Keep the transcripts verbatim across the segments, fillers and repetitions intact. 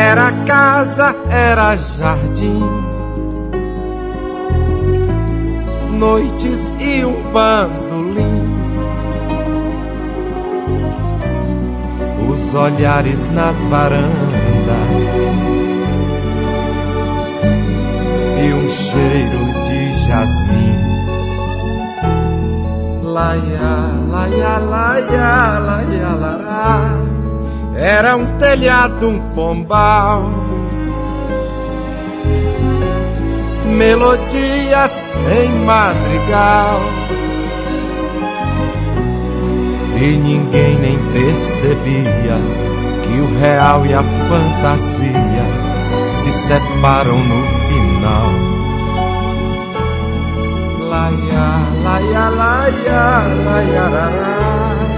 Era casa, era jardim, noites e um bandolim, os olhares nas varandas e um cheiro de jasmim. Laia, laia, laia, laia, lará. Era um telhado, um pombal, melodias em madrigal, e ninguém nem percebia que o real e a fantasia se separam no final. Laia, laia, laia, laia, lará.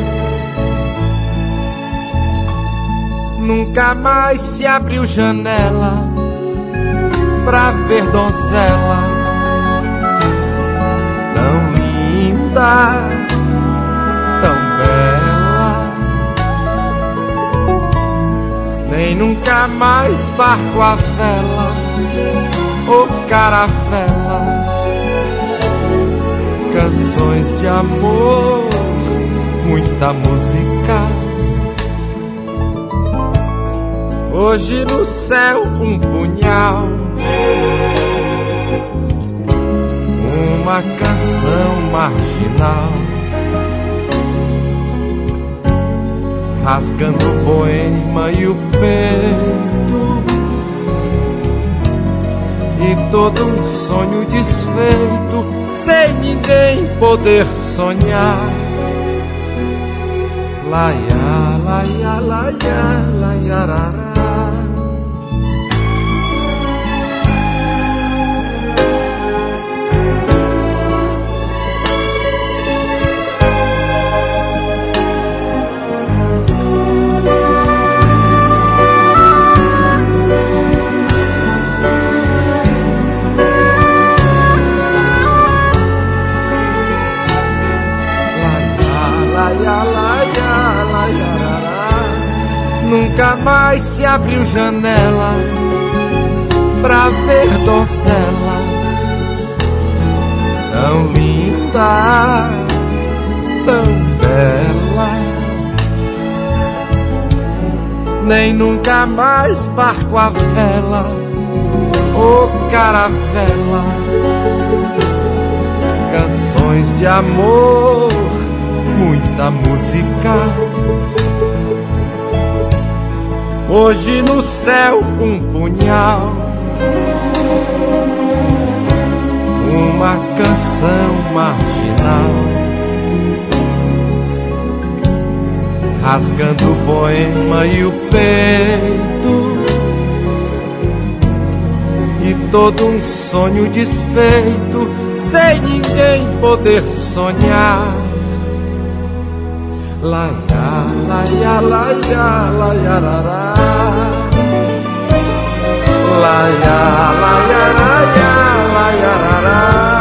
Nunca mais se abriu janela pra ver donzela tão linda, tão bela. Nem nunca mais barco a vela ou caravela, canções de amor, muita música. Hoje no céu um punhal, uma canção marginal, rasgando o poema e o peito, e todo um sonho desfeito, sem ninguém poder sonhar. Laia, laia, laia, laia, rara. Nunca mais se abriu janela pra ver donzela tão linda, tão bela. Nem nunca mais barco a vela ou caravela, canções de amor, muita música. Hoje no céu um punhal, uma canção marginal, rasgando o poema e o peito, e todo um sonho desfeito, sem ninguém poder sonhar. Laia, laia, laia, laia, rará. Laia, laia, laia, laia, rará.